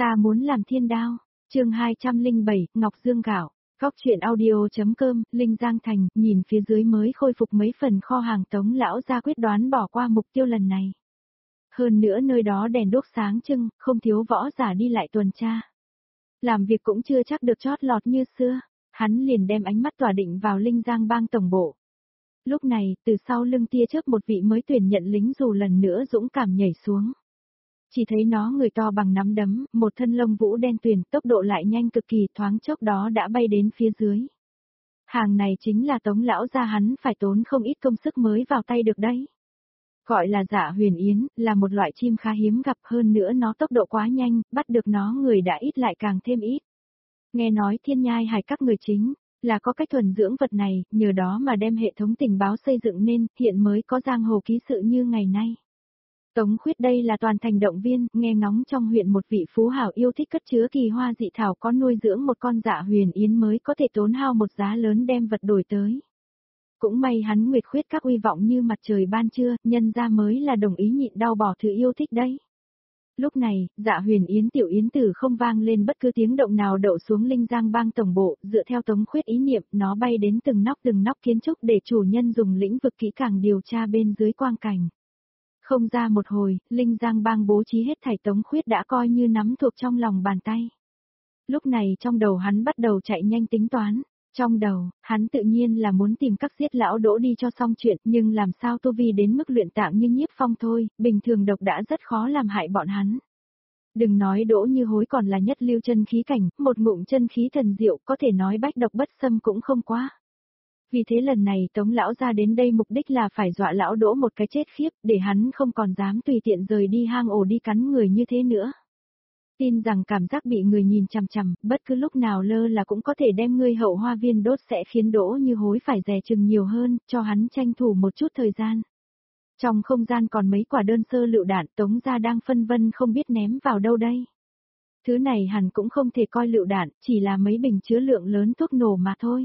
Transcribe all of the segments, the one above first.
Ta muốn làm thiên đao. Chương 207, Ngọc Dương gạo. Góc truyện audio.com, Linh Giang Thành, nhìn phía dưới mới khôi phục mấy phần kho hàng Tống lão gia quyết đoán bỏ qua mục tiêu lần này. Hơn nữa nơi đó đèn đuốc sáng trưng, không thiếu võ giả đi lại tuần tra. Làm việc cũng chưa chắc được chót lọt như xưa, hắn liền đem ánh mắt tỏa định vào Linh Giang bang tổng bộ. Lúc này, từ sau lưng tia chớp một vị mới tuyển nhận lính dù lần nữa dũng cảm nhảy xuống. Chỉ thấy nó người to bằng nắm đấm, một thân lông vũ đen tuyền, tốc độ lại nhanh cực kỳ, thoáng chốc đó đã bay đến phía dưới. Hàng này chính là Tống lão gia, hắn phải tốn không ít công sức mới vào tay được đấy. Gọi là Dạ Huyền Yến, là một loại chim khá hiếm gặp, hơn nữa nó tốc độ quá nhanh, bắt được nó người đã ít lại càng thêm ít. Nghe nói Thiên Nhai Hải các người chính là có cách thuần dưỡng vật này, nhờ đó mà đem hệ thống tình báo xây dựng nên, hiện mới có giang hồ ký sự như ngày nay. Tống Khuyết đây là toàn thành động viên, nghe ngóng trong huyện một vị phú hảo yêu thích cất chứa kỳ hoa dị thảo có nuôi dưỡng một con Dạ Huyền Yến mới có thể tốn hao một giá lớn đem vật đổi tới. Cũng may hắn Nguyệt Khuyết các uy vọng như mặt trời ban trưa, nhân ra mới là đồng ý nhịn đau bỏ thứ yêu thích đấy. Lúc này, Dạ Huyền Yến tiểu yến tử không vang lên bất cứ tiếng động nào đậu xuống Linh Giang bang tổng bộ, dựa theo Tống Khuyết ý niệm, nó bay đến từng nóc kiến trúc để chủ nhân dùng lĩnh vực kỹ càng điều tra bên dưới quang cảnh. Không ra một hồi, Linh Giang bang bố trí hết thảy Tống Khuyết đã coi như nắm thuộc trong lòng bàn tay. Lúc này trong đầu hắn bắt đầu chạy nhanh tính toán. Trong đầu, hắn tự nhiên là muốn tìm các giết lão Đỗ đi cho xong chuyện, nhưng làm sao tu vi đến mức luyện tạng như Nhiếp Phong thôi, bình thường độc đã rất khó làm hại bọn hắn. Đừng nói Đỗ Như Hối còn là nhất lưu chân khí cảnh, một ngụm chân khí thần diệu, có thể nói bách độc bất xâm cũng không quá. Vì thế lần này Tống lão ra đến đây mục đích là phải dọa lão Đỗ một cái chết khiếp, để hắn không còn dám tùy tiện rời đi hang ổ đi cắn người như thế nữa. Tin rằng cảm giác bị người nhìn chằm chằm, bất cứ lúc nào lơ là cũng có thể đem ngươi hậu hoa viên đốt sẽ khiến Đỗ Như Hối phải dè chừng nhiều hơn, cho hắn tranh thủ một chút thời gian. Trong không gian còn mấy quả đơn sơ lựu đạn, Tống gia đang phân vân không biết ném vào đâu đây. Thứ này hẳn cũng không thể coi lựu đạn, chỉ là mấy bình chứa lượng lớn thuốc nổ mà thôi.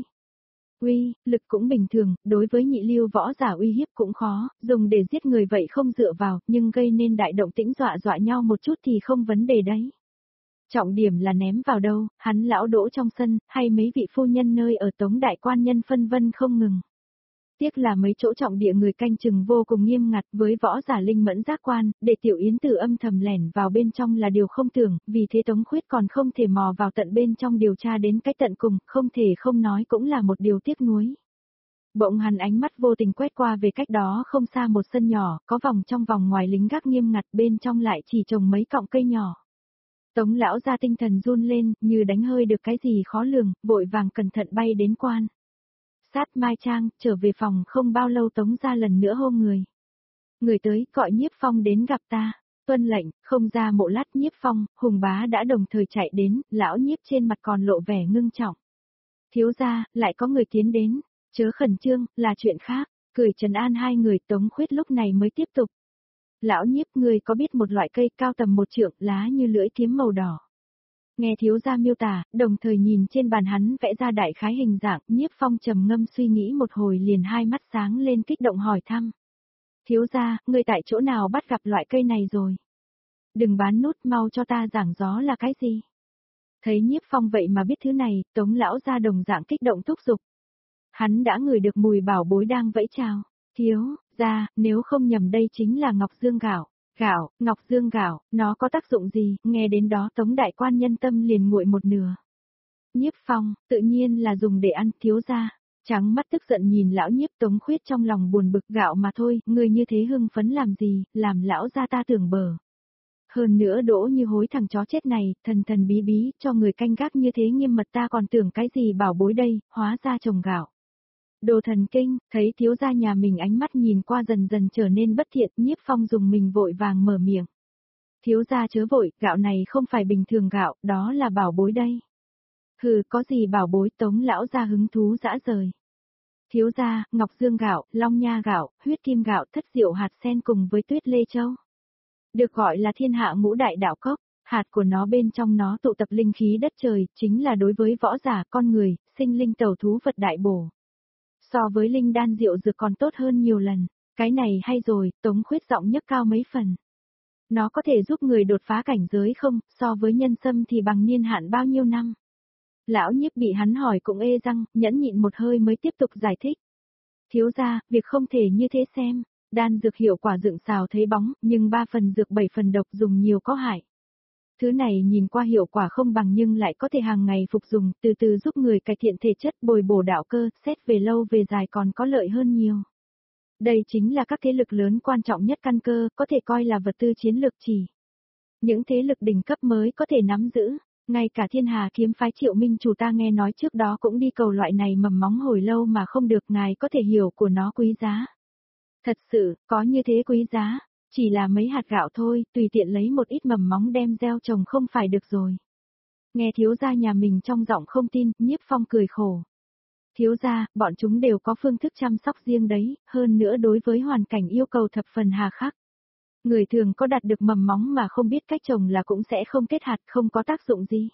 Lực cũng bình thường, đối với nhị lưu võ giả uy hiếp cũng khó, dùng để giết người vậy không dựa vào, nhưng gây nên đại động tĩnh dọa nhau một chút thì không vấn đề đấy. Trọng điểm là ném vào đâu, hắn lão Đỗ trong sân, hay mấy vị phu nhân nơi ở Tống đại quan nhân phân vân không ngừng. Tiếc là mấy chỗ trọng địa người canh chừng vô cùng nghiêm ngặt, với võ giả linh mẫn giác quan, để tiểu yến tử âm thầm lẻn vào bên trong là điều không tưởng, vì thế Tống Khuyết còn không thể mò vào tận bên trong điều tra đến cái tận cùng, không thể không nói cũng là một điều tiếc nuối. Bỗng hắn ánh mắt vô tình quét qua về cách đó không xa một sân nhỏ, có vòng trong vòng ngoài lính gác nghiêm ngặt, bên trong lại chỉ trồng mấy cọng cây nhỏ. Tống lão ra tinh thần run lên, như đánh hơi được cái gì khó lường, vội vàng cẩn thận bay đến quan. Sát Mai Trang, trở về phòng không bao lâu Tống ra lần nữa hô người. Người tới, gọi Nhiếp Phong đến gặp ta. Tuân lệnh, không ra một lát Nhiếp Phong, Hùng Bá đã đồng thời chạy đến, lão Nhiếp trên mặt còn lộ vẻ ngưng trọng. Thiếu gia, lại có người tiến đến, chớ khẩn trương, là chuyện khác, cười trấn an hai người. Tống Khuyết lúc này mới tiếp tục. Lão Nhiếp, người có biết một loại cây cao tầm 1 trượng, lá như lưỡi kiếm màu đỏ. Nghe thiếu gia miêu tả, đồng thời nhìn trên bàn hắn vẽ ra đại khái hình dạng, Nhiếp Phong trầm ngâm suy nghĩ một hồi liền hai mắt sáng lên kích động hỏi thăm. Thiếu gia, người tại chỗ nào bắt gặp loại cây này rồi? Đừng bán nút, mau cho ta giảng gió là cái gì? Thấy Nhiếp Phong vậy mà biết thứ này, Tống lão ra đồng dạng kích động thúc giục. Hắn đã ngửi được mùi bảo bối đang vẫy chào. Thiếu gia, nếu không nhầm đây chính là Ngọc Dương gạo. Ngọc Dương gạo, nó có tác dụng gì? Nghe đến đó Tống đại quan nhân tâm liền nguội một nửa. Nhiếp Phong, tự nhiên là dùng để ăn, thiếu gia. Trắng mắt tức giận nhìn lão Nhiếp. Tống Khuyết trong lòng buồn bực, gạo mà thôi, người như thế hưng phấn làm gì, làm lão gia ta tưởng bờ. Hơn nữa Đỗ Như Hối thằng chó chết này, thần bí bí, cho người canh gác như thế nghiêm mật ta còn tưởng cái gì bảo bối đây, hóa ra trồng gạo. Đồ thần kinh, thấy thiếu gia nhà mình ánh mắt nhìn qua dần dần trở nên bất thiện, Nhiếp Phong dùng mình vội vàng mở miệng. Thiếu gia chớ vội, gạo này không phải bình thường gạo, đó là bảo bối đây. Hừ, có gì bảo bối? Tống lão gia hứng thú dã rời. Thiếu gia, Ngọc Dương gạo, Long Nha gạo, Huyết Kim gạo, Thất Diệu hạt sen cùng với Tuyết Lê Châu. Được gọi là thiên hạ ngũ đại đạo cốc, hạt của nó bên trong nó tụ tập linh khí đất trời, chính là đối với võ giả, con người, sinh linh tẩu thú vật đại bổ. So với linh đan rượu dược còn tốt hơn nhiều lần, cái này hay rồi, Tống Khuyết giọng nhấc cao mấy phần. Nó có thể giúp người đột phá cảnh giới không, so với nhân sâm thì bằng niên hạn bao nhiêu năm. Lão Nhiếp bị hắn hỏi cũng ê răng, nhẫn nhịn một hơi mới tiếp tục giải thích. Thiếu gia, việc không thể như thế xem, đan dược hiệu quả dựng xào thấy bóng, nhưng 3 phần dược 7 phần độc dùng nhiều có hại. Thứ này nhìn qua hiệu quả không bằng nhưng lại có thể hàng ngày phục dùng, từ từ giúp người cải thiện thể chất bồi bổ đạo cơ, xét về lâu về dài còn có lợi hơn nhiều. Đây chính là các thế lực lớn quan trọng nhất căn cơ, có thể coi là vật tư chiến lược chỉ. Những thế lực đỉnh cấp mới có thể nắm giữ, ngay cả Thiên Hà kiếm phái Triệu Minh chủ ta nghe nói trước đó cũng đi cầu loại này mầm móng hồi lâu mà không được, ngài có thể hiểu của nó quý giá. Thật sự, có như thế quý giá, chỉ là mấy hạt gạo thôi, tùy tiện lấy một ít mầm móng đem gieo trồng không phải được rồi. Nghe thiếu gia nhà mình trong giọng không tin, Nhiếp Phong cười khổ. Thiếu gia, bọn chúng đều có phương thức chăm sóc riêng đấy, hơn nữa đối với hoàn cảnh yêu cầu thập phần hà khắc. Người thường có đạt được mầm móng mà không biết cách trồng là cũng sẽ không kết hạt, không có tác dụng gì.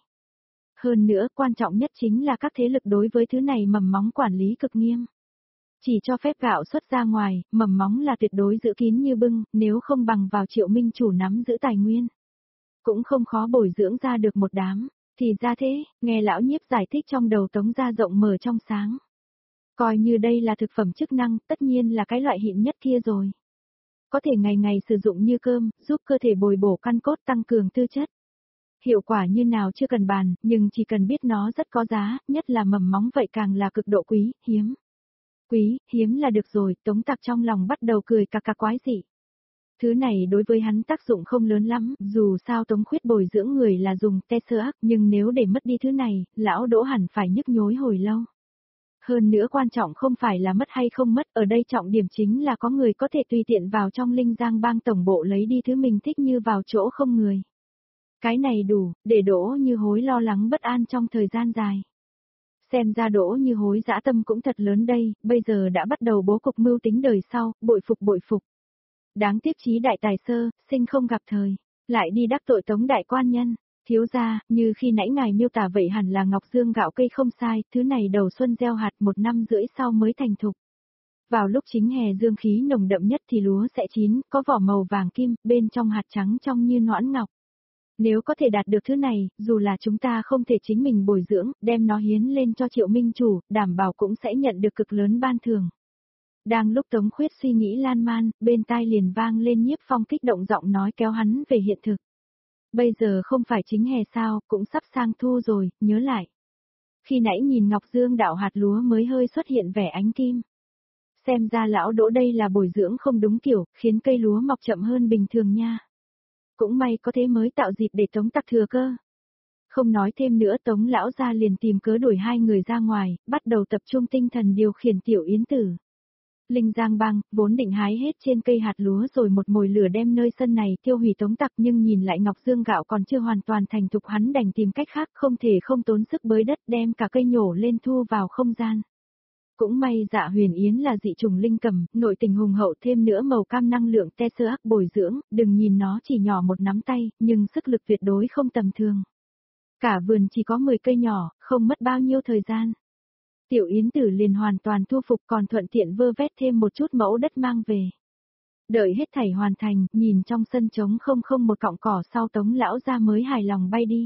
Hơn nữa, quan trọng nhất chính là các thế lực đối với thứ này mầm móng quản lý cực nghiêm. Chỉ cho phép gạo xuất ra ngoài, mầm móng là tuyệt đối giữ kín như bưng, nếu không bằng vào Triệu Minh chủ nắm giữ tài nguyên. Cũng không khó bồi dưỡng ra được một đám. Thì ra thế, nghe lão Nhiếp giải thích trong đầu Tống gia rộng mở trong sáng. Coi như đây là thực phẩm chức năng, tất nhiên là cái loại hiện nhất kia rồi. Có thể ngày ngày sử dụng như cơm, giúp cơ thể bồi bổ căn cốt tăng cường tư chất. Hiệu quả như nào chưa cần bàn, nhưng chỉ cần biết nó rất có giá, nhất là mầm móng vậy càng là cực độ quý, hiếm. Quý, hiếm là được rồi, Tống Tặc trong lòng bắt đầu cười cà cà quái dị. Thứ này đối với hắn tác dụng không lớn lắm, dù sao Tống Khuyết bồi dưỡng người là dùng te sơ ác, nhưng nếu để mất đi thứ này, lão Đỗ hẳn phải nhức nhối hồi lâu. Hơn nữa quan trọng không phải là mất hay không mất, ở đây trọng điểm chính là có người có thể tùy tiện vào trong Linh Giang bang tổng bộ lấy đi thứ mình thích như vào chỗ không người. Cái này đủ, để Đỗ Như Hối lo lắng bất an trong thời gian dài. Xem ra Đỗ Như Hối dã tâm cũng thật lớn đây, bây giờ đã bắt đầu bố cục mưu tính đời sau, bội phục bội phục. Đáng tiếc chí đại tài sơ, sinh không gặp thời, lại đi đắc tội Tống đại quan nhân. Thiếu gia, như khi nãy ngài miêu tả vậy hẳn là ngọc dương gạo cây không sai, thứ này đầu xuân gieo hạt 1 năm rưỡi sau mới thành thục. Vào lúc chính hè dương khí nồng đậm nhất thì lúa sẽ chín, có vỏ màu vàng kim, bên trong hạt trắng trong như noãn ngọc. Nếu có thể đạt được thứ này, dù là chúng ta không thể chính mình bồi dưỡng, đem nó hiến lên cho Triệu Minh chủ, đảm bảo cũng sẽ nhận được cực lớn ban thưởng. Đang lúc Tống Khuyết suy nghĩ lan man, bên tai liền vang lên Nhiếp Phong kích động giọng nói kéo hắn về hiện thực. Bây giờ không phải chính hè sao, cũng sắp sang thu rồi, nhớ lại. Khi nãy nhìn Ngọc Dương đạo hạt lúa mới hơi xuất hiện vẻ ánh kim. Xem ra lão Đỗ đây là bồi dưỡng không đúng kiểu, khiến cây lúa mọc chậm hơn bình thường nha. Cũng may có thế mới tạo dịp để Tống Tặc thừa cơ. Không nói thêm nữa, Tống lão gia liền tìm cớ đuổi hai người ra ngoài, bắt đầu tập trung tinh thần điều khiển Tiểu Yến Tử. Linh Giang bang, vốn định hái hết trên cây hạt lúa rồi một mồi lửa đem nơi sân này tiêu hủy Tống Tặc, nhưng nhìn lại Ngọc Dương gạo còn chưa hoàn toàn thành thục, hắn đành tìm cách khác, không thể không tốn sức bới đất đem cả cây nhổ lên thu vào không gian. Cũng may Dạ Huyền Yến là dị trùng linh cầm, nội tình hùng hậu, thêm nữa màu cam năng lượng te sơ ác bồi dưỡng, đừng nhìn nó chỉ nhỏ một nắm tay, nhưng sức lực tuyệt đối không tầm thường. Cả vườn chỉ có 10 cây nhỏ, không mất bao nhiêu thời gian. Tiểu Yến Tử liền hoàn toàn thu phục, còn thuận tiện vơ vét thêm một chút mẫu đất mang về. Đợi hết thảy hoàn thành, nhìn trong sân trống không một cọng cỏ sau, Tống lão gia mới hài lòng bay đi.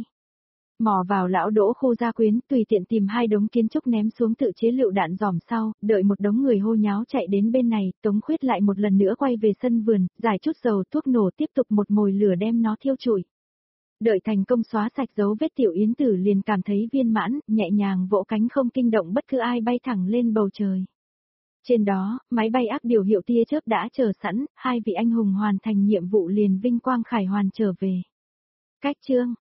Mò vào lão Đỗ khu gia quyến, tùy tiện tìm 2 đống kiến trúc ném xuống tự chế lựu đạn dòm sau, đợi một đống người hô nháo chạy đến bên này, Tống Khuyết lại một lần nữa quay về sân vườn, giải chút dầu thuốc nổ, tiếp tục một mồi lửa đem nó thiêu trụi. Đợi thành công xóa sạch dấu vết, Tiểu Yến Tử liền cảm thấy viên mãn, nhẹ nhàng vỗ cánh không kinh động bất cứ ai, bay thẳng lên bầu trời. Trên đó, máy bay ác điều hiệu tia chớp đã chờ sẵn, 2 vị anh hùng hoàn thành nhiệm vụ liền vinh quang khải hoàn trở về. Cách chương